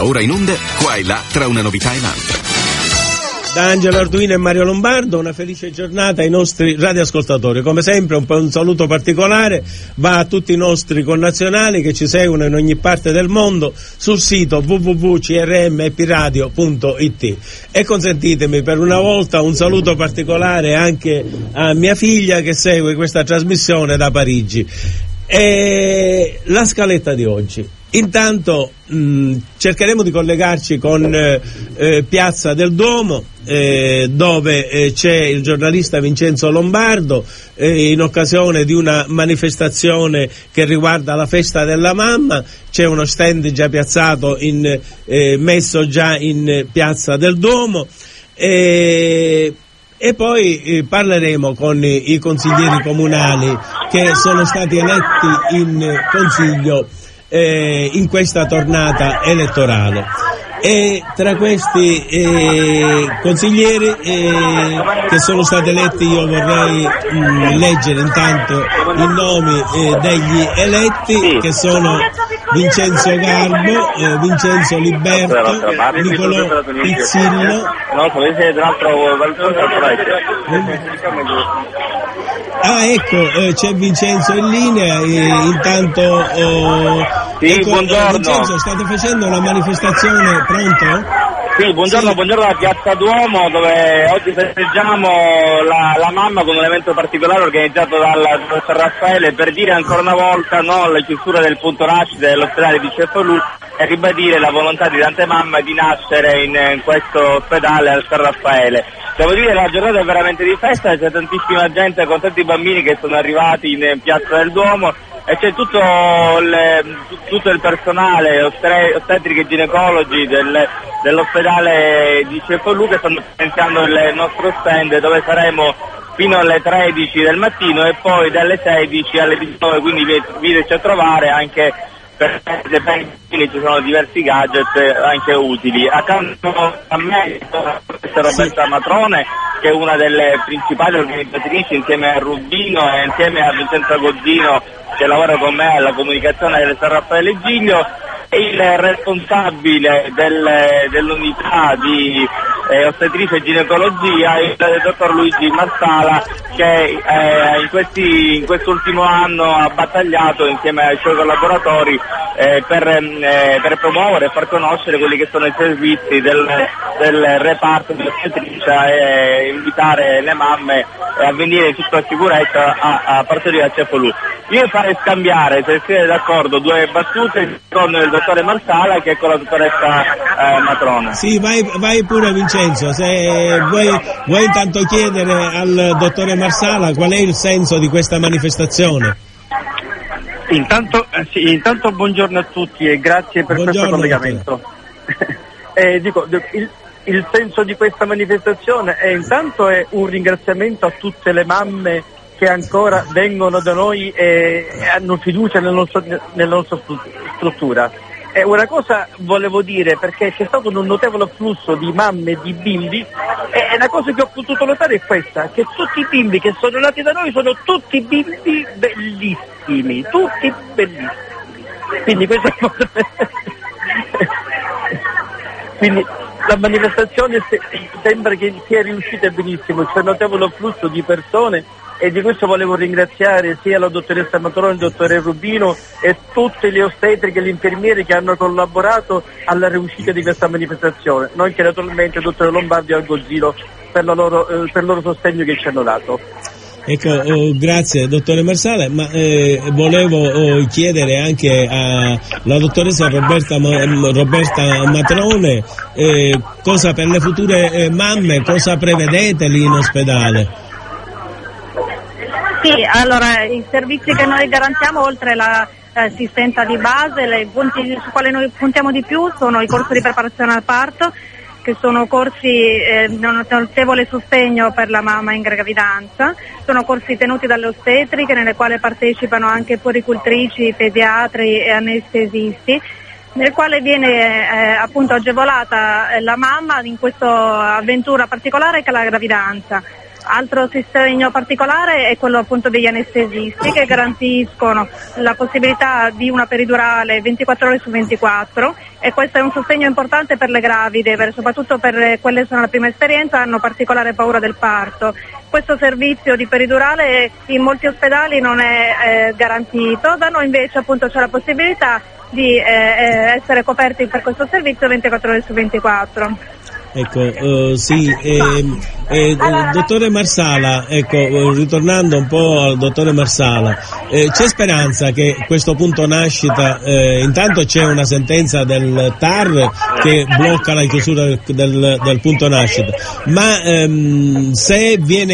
Va ora in onda, qua e là, tra una novità e l'altra. Da Angelo Arduino e Mario Lombardo, una felice giornata ai nostri radioascoltatori. Come sempre un saluto particolare va a tutti i nostri connazionali che ci seguono in ogni parte del mondo sul sito www.crmepiradio.it. E consentitemi per una volta un saluto particolare anche a mia figlia che segue questa trasmissione da Parigi. E la scaletta di oggi. Intanto cercheremo di collegarci con Piazza del Duomo, dove c'è il giornalista Vincenzo Lombardo in occasione di una manifestazione che riguarda la festa della mamma. C'è uno stand già piazzato messo già in Piazza del Duomo, e poi parleremo con i consiglieri comunali che sono stati eletti in consiglio in questa tornata elettorale. E tra questi consiglieri che sono stati eletti io vorrei leggere intanto i nomi degli eletti, che sono Vincenzo Garbo, Vincenzo Liberto, Nicolò Pizzillo. Ecco, c'è Vincenzo in linea, intanto buongiorno. Vincenzo, state facendo una manifestazione, pronto? Sì, buongiorno da Piazza Duomo, dove oggi festeggiamo la mamma con un evento particolare organizzato dal San Raffaele per dire ancora una volta no alla chiusura del punto nascita dell'ospedale di Cefalù e ribadire la volontà di tante mamme di nascere in questo ospedale al San Raffaele. Devo dire, la giornata è veramente di festa, c'è tantissima gente con tanti bambini che sono arrivati in Piazza del Duomo e c'è tutto il personale, ostetriche e ginecologi dell'ospedale di Cefalù che stanno iniziando il nostro stand, dove saremo fino alle 13 del mattino e poi dalle 16 alle 19, quindi veniteci a trovare anche per ci sono diversi gadget anche utili. Accanto a me c'è Roberta Matrone, che è una delle principali organizzatrici insieme a Rubino e insieme a Vincenzo Gozzino, che lavora con me alla comunicazione del San Raffaele Giglio, e il responsabile dell'unità di ostetricia e ginecologia, il dottor Luigi Marsala, che in quest'ultimo anno ha battagliato insieme ai suoi collaboratori per promuovere e far conoscere quelli che sono i servizi del reparto di ostetricia e invitare le mamme a venire in tutta sicurezza a partorire a Cefalù. Io farei scambiare, se siete d'accordo, due battute con il dottore Marsala che con la dottoressa Matrona. Sì, vai pure Vincenzo, se vuoi intanto chiedere al dottore Marsala qual è il senso di questa manifestazione. Intanto buongiorno a tutti e grazie per questo collegamento. Il senso di questa manifestazione è un ringraziamento a tutte le mamme che ancora vengono da noi e hanno fiducia nella nostra struttura. E una cosa volevo dire, perché c'è stato un notevole afflusso di mamme e di bimbi, e una cosa che ho potuto notare è questa, che tutti i bimbi che sono nati da noi sono tutti bimbi bellissimi, tutti bellissimi. Quindi questa quindi la manifestazione sembra che sia riuscita benissimo, c'è un notevole afflusso di persone e di questo volevo ringraziare sia la dottoressa Matrone, il dottore Rubino e tutte le ostetriche e gli infermieri che hanno collaborato alla riuscita di questa manifestazione, nonché naturalmente il dottore Lombardi e al Gozzino per il loro sostegno che ci hanno dato. Ecco, grazie dottore Marsala, ma volevo chiedere anche alla dottoressa Roberta Matrone cosa per le future mamme, cosa prevedete lì in ospedale? Sì, allora i servizi che noi garantiamo, oltre l'assistenza di base, i punti su quali noi puntiamo di più sono i corsi di preparazione al parto, che sono corsi di notevole sostegno per la mamma in gravidanza, sono corsi tenuti dalle ostetriche nelle quali partecipano anche puericultrici, pediatri e anestesisti, nel quale viene appunto agevolata la mamma in questa avventura particolare che è la gravidanza. Altro sostegno particolare è quello appunto degli anestesisti, che garantiscono la possibilità di una peridurale 24 ore su 24, e questo è un sostegno importante per le gravide, soprattutto per quelle che sono la prima esperienza, hanno particolare paura del parto. Questo servizio di peridurale in molti ospedali non è garantito, da noi invece appunto c'è la possibilità di essere coperti per questo servizio 24 ore su 24. Ecco, sì, dottore Marsala, ecco, ritornando un po' al dottore Marsala, c'è speranza che questo punto nascita, intanto c'è una sentenza del TAR che blocca la chiusura del punto nascita, ma se viene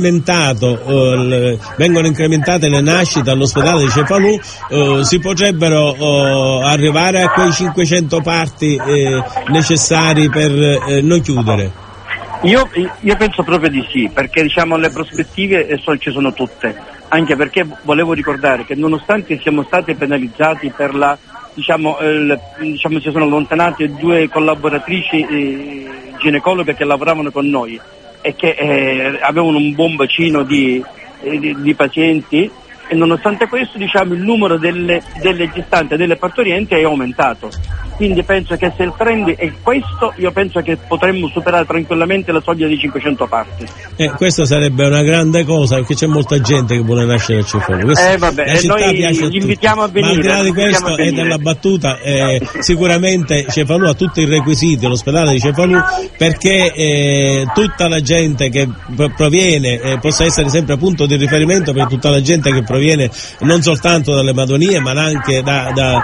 vengono incrementate le nascite all'ospedale di Cefalù, si potrebbero arrivare a quei 500 parti necessari per non chiudere? Io penso proprio di sì, perché diciamo le prospettive ci sono tutte, anche perché volevo ricordare che nonostante siamo stati penalizzati per si sono allontanate 2 collaboratrici ginecologhe che lavoravano con noi e che avevano un buon bacino di pazienti, e nonostante questo diciamo il numero delle gestanti e delle partorienti è aumentato. Quindi penso che se il trend è questo, io penso che potremmo superare tranquillamente la soglia di 500 parti. Questa sarebbe una grande cosa, perché c'è molta gente che vuole nascere a Cefalù. Noi li invitiamo a venire. Ma al di là di questo e della battuta, sicuramente Cefalù ha tutti i requisiti, l'ospedale di Cefalù, perché tutta la gente che proviene possa essere sempre punto di riferimento per tutta la gente che proviene non soltanto dalle Madonie, ma anche da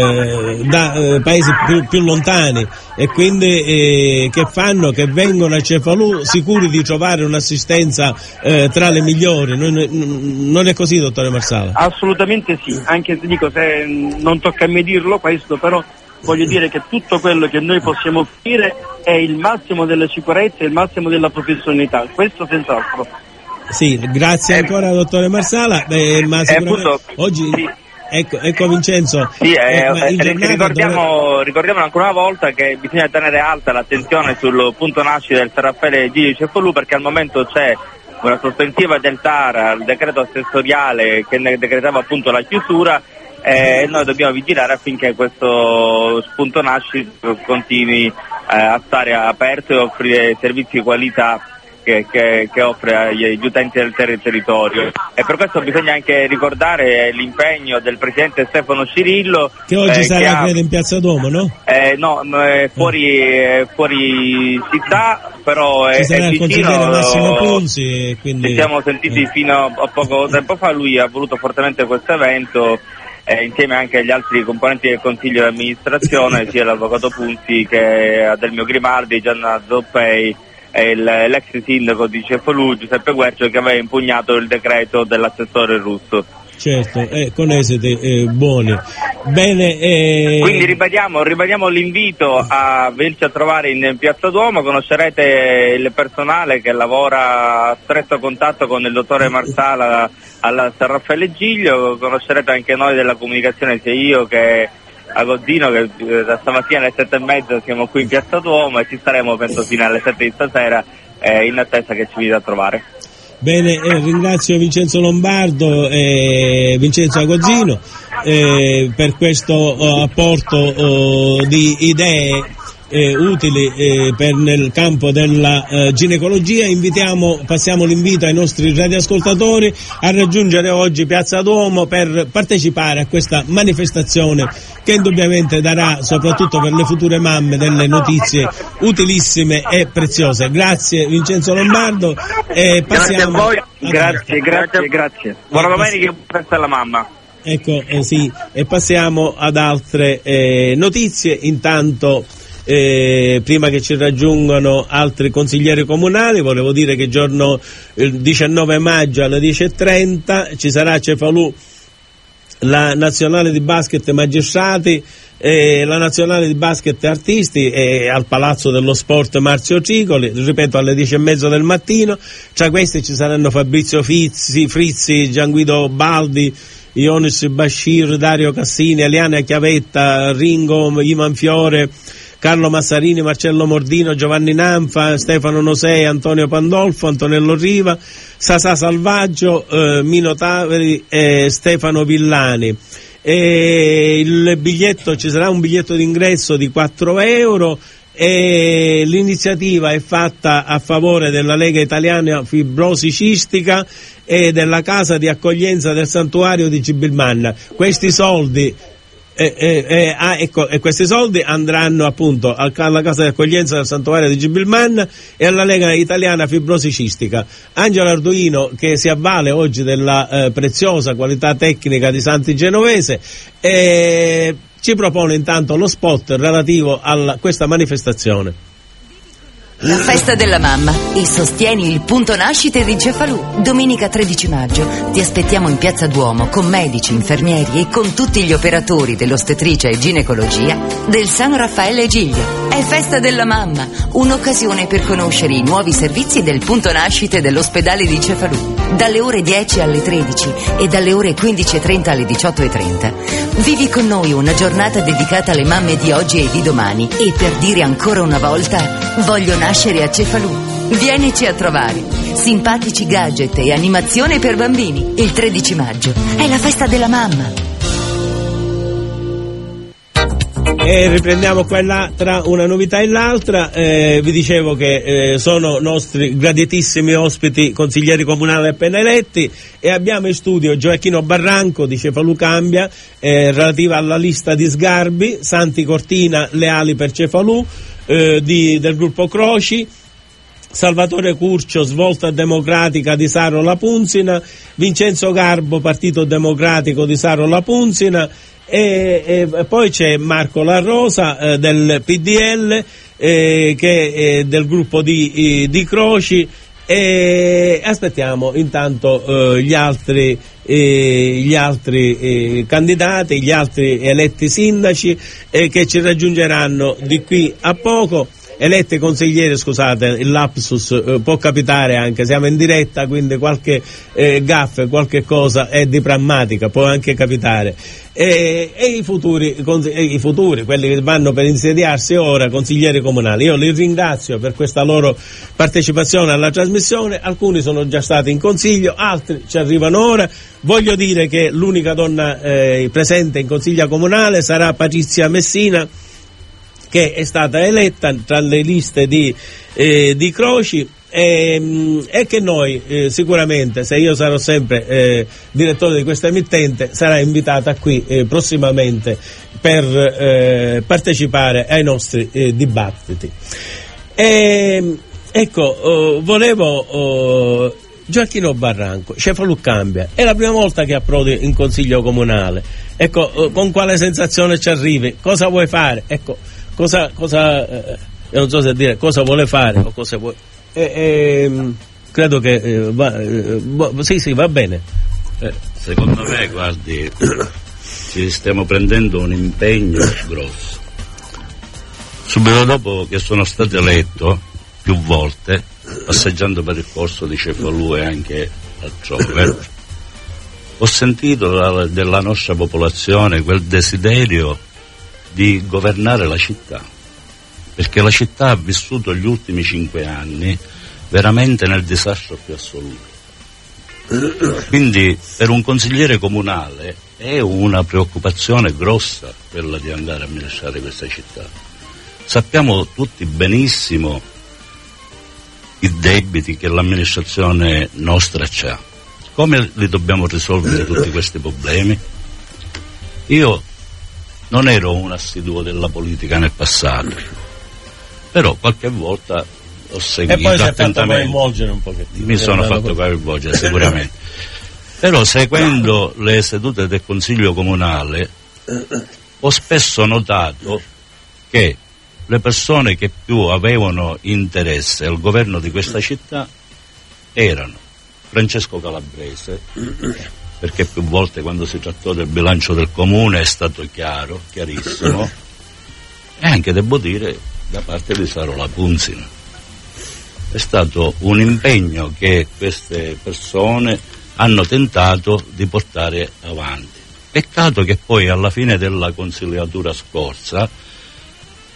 paesi più lontani, e quindi che vengono a Cefalù sicuri di trovare un'assistenza tra le migliori. Non è così, dottore Marsala? Assolutamente sì, anche se dico, se non tocca a me dirlo questo, però voglio dire che tutto quello che noi possiamo offrire è il massimo della sicurezza e il massimo della professionalità, questo senz'altro. Sì, grazie ancora dottore Marsala, ma sicuramente oggi... Sì. Ecco Vincenzo, ricordiamo ancora una volta che bisogna tenere alta l'attenzione sul punto nascita del San Raffaele di Cefalù, perché al momento c'è una sospensiva del TAR al decreto assessoriale che ne decretava appunto la chiusura, e noi dobbiamo vigilare affinché questo punto nascita continui a stare aperto e offrire servizi di qualità che offre agli utenti del territorio. E per questo bisogna anche ricordare l'impegno del presidente Stefano Cirillo, che oggi sarà credo in Piazza Duomo, no? No, fuori città, però ci sarà è il vicino. Consigliere Massimo Ponzi, quindi... Ci siamo sentiti fino a poco tempo fa, lui ha voluto fortemente questo evento, insieme anche agli altri componenti del Consiglio di amministrazione, sia l'avvocato Punzi che Adelmio Grimaldi, Gianna Zoppei e l'ex sindaco di Cefalù Giuseppe Guercio, che aveva impugnato il decreto dell'assessore Russo. Certo, con esiti buoni. Bene, quindi ribadiamo l'invito a venirci a trovare in Piazza Duomo. Conoscerete il personale che lavora a stretto contatto con il dottore Marsala alla San Raffaele Giglio, conoscerete anche noi della comunicazione, sia io che Agozzino, che da stamattina alle 7:30 siamo qui in Piazza Duomo, e ci staremo penso fino alle 7 di stasera in attesa che ci venite a trovare. Bene, ringrazio Vincenzo Lombardo e Vincenzo Agozzino per questo apporto di idee utili nel campo della ginecologia. Passiamo l'invito ai nostri radioascoltatori a raggiungere oggi Piazza Duomo per partecipare a questa manifestazione che indubbiamente darà, soprattutto per le future mamme, delle notizie utilissime e preziose. Grazie Vincenzo Lombardo e passiamo... Grazie a voi, grazie. Buona domenica e buon festa alla mamma. Ecco, sì, e passiamo ad altre notizie. Intanto prima che ci raggiungano altri consiglieri comunali, volevo dire che il 19 maggio alle 10:30 ci sarà a Cefalù la nazionale di basket magistrati e la nazionale di basket artisti al Palazzo dello Sport Marzio Cicoli, ripeto, alle 10:30 del mattino. Tra questi ci saranno Fabrizio Frizzi, Gianguido Baldi, Ionis Bashir, Dario Cassini, Eliana Chiavetta, Ringo, Ivan Fiore, Carlo Massarini, Marcello Mordino, Giovanni Nanfa, Stefano Nosei, Antonio Pandolfo, Antonello Riva, Sasà Salvaggio, Mino Taveri e Stefano Villani. E il biglietto, ci sarà un biglietto d'ingresso di 4 euro e l'iniziativa è fatta a favore della Lega Italiana Fibrosi Cistica e della casa di accoglienza del santuario di Gibilmanna. Questi soldi questi soldi andranno appunto alla casa di accoglienza del santuario di Gibilmanna e alla Lega Italiana Fibrosi Cistica. Angelo Arduino, che si avvale oggi della preziosa qualità tecnica di Santi Genovese, ci propone intanto lo spot relativo a questa manifestazione. La festa della mamma e sostieni il punto nascite di Cefalù. Domenica 13 maggio ti aspettiamo in Piazza Duomo con medici, infermieri e con tutti gli operatori dell'ostetricia e ginecologia del San Raffaele Giglio. È festa della mamma, un'occasione per conoscere i nuovi servizi del punto nascite dell'ospedale di Cefalù. Dalle ore 10 alle 13 e dalle ore 15:30 alle 18:30. Vivi con noi una giornata dedicata alle mamme di oggi e di domani e per dire ancora una volta voglio nascere a Cefalù. Vienici a trovare. Simpatici gadget e animazione per bambini. Il 13 maggio è la festa della mamma. E riprendiamo quella tra una novità e l'altra. Vi dicevo che sono nostri graditissimi ospiti consiglieri comunali appena eletti e abbiamo in studio Gioacchino Barranco di Cefalù Cambia, relativa alla lista di Sgarbi, Santi Cortina Leali per Cefalù, del gruppo Croci, Salvatore Curcio Svolta Democratica di Saro La Punzina, Vincenzo Garbo Partito Democratico di Saro La Punzina e poi c'è Marco La Rosa del PDL che è del gruppo di Croci e aspettiamo intanto gli altri candidati, gli altri eletti sindaci che ci raggiungeranno di qui a poco. Eletti consiglieri, scusate, il lapsus può capitare anche, siamo in diretta, quindi qualche gaffe, qualche cosa è di prammatica, può anche capitare. E i futuri, quelli che vanno per insediarsi ora, consiglieri comunali, io li ringrazio per questa loro partecipazione alla trasmissione, alcuni sono già stati in consiglio, altri ci arrivano ora. Voglio dire che l'unica donna presente in consiglio comunale sarà Patrizia Messina, che è stata eletta tra le liste di Croci e che noi sicuramente, se io sarò sempre direttore di questa emittente, sarà invitata qui prossimamente per partecipare ai nostri dibattiti. Volevo Gioacchino Barranco, Cefalù Cambia, è la prima volta che approdi in consiglio comunale, con quale sensazione ci arrivi, cosa vuoi fare, cosa io non so se dire cosa vuole fare o cosa vuoi. Credo che sì, va bene. Secondo me, guardi, ci stiamo prendendo un impegno grosso. Subito dopo che sono stato eletto più volte, passeggiando per il corso di Cefalù e anche altrove, ho sentito della nostra popolazione quel desiderio di governare la città, perché la città ha vissuto gli ultimi 5 anni veramente nel disastro più assoluto. Quindi per un consigliere comunale è una preoccupazione grossa quella di andare a amministrare questa città. Sappiamo tutti benissimo i debiti che l'amministrazione nostra c'ha. Come li dobbiamo risolvere tutti questi problemi? Io non ero un assiduo della politica nel passato, però qualche volta ho seguito attentamente. Mi sono fatto coinvolgere sicuramente. Però seguendo le sedute del Consiglio Comunale ho spesso notato che le persone che più avevano interesse al governo di questa città erano Francesco Calabrese, perché più volte quando si trattò del bilancio del comune è stato chiarissimo, e anche, devo dire, da parte di Saro La Punzina. È stato un impegno che queste persone hanno tentato di portare avanti. Peccato che poi alla fine della consigliatura scorsa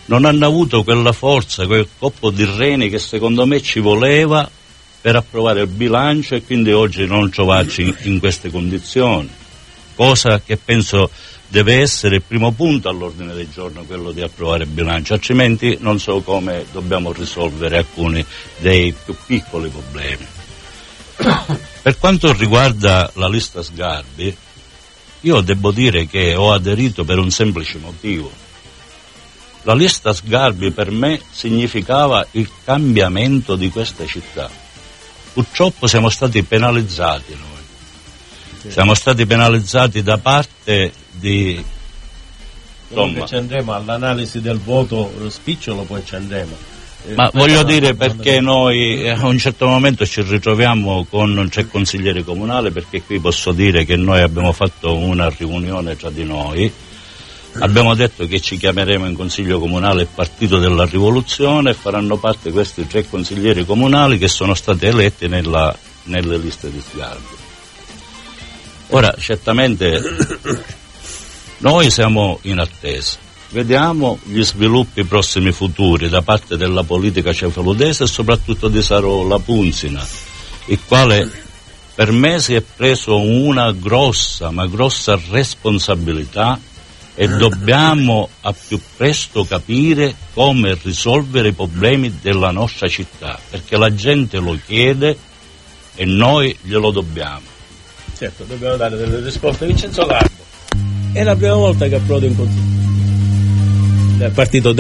non hanno avuto quella forza, quel colpo di reni che secondo me ci voleva per approvare il bilancio e quindi oggi non trovarci in queste condizioni, cosa che penso deve essere il primo punto all'ordine del giorno, quello di approvare il bilancio, altrimenti non so come dobbiamo risolvere alcuni dei più piccoli problemi. Per quanto riguarda la lista Sgarbi, io devo dire che ho aderito per un semplice motivo. La lista Sgarbi per me significava il cambiamento di questa città. Purtroppo siamo stati penalizzati noi. Siamo stati penalizzati da parte di... Insomma, ci andremo all'analisi del voto spicciolo, poi ci andremo. Ma voglio dire, perché noi a un certo momento ci ritroviamo con 3 consiglieri comunali, perché qui posso dire che noi abbiamo fatto una riunione tra di noi, abbiamo detto che ci chiameremo in consiglio comunale il Partito della Rivoluzione e faranno parte questi 3 consiglieri comunali che sono stati eletti nelle liste di Sgarbi. Ora, certamente noi siamo in attesa, vediamo gli sviluppi prossimi futuri da parte della politica cefaludese e soprattutto di Saro Lapunzina, il quale per me si è preso una grossa, ma grossa responsabilità e dobbiamo a più presto capire come risolvere i problemi della nostra città, perché la gente lo chiede e noi glielo dobbiamo. Certo, dobbiamo dare delle risposte. Vincenzo Largo, è la prima volta che approdo in consiglio del Partito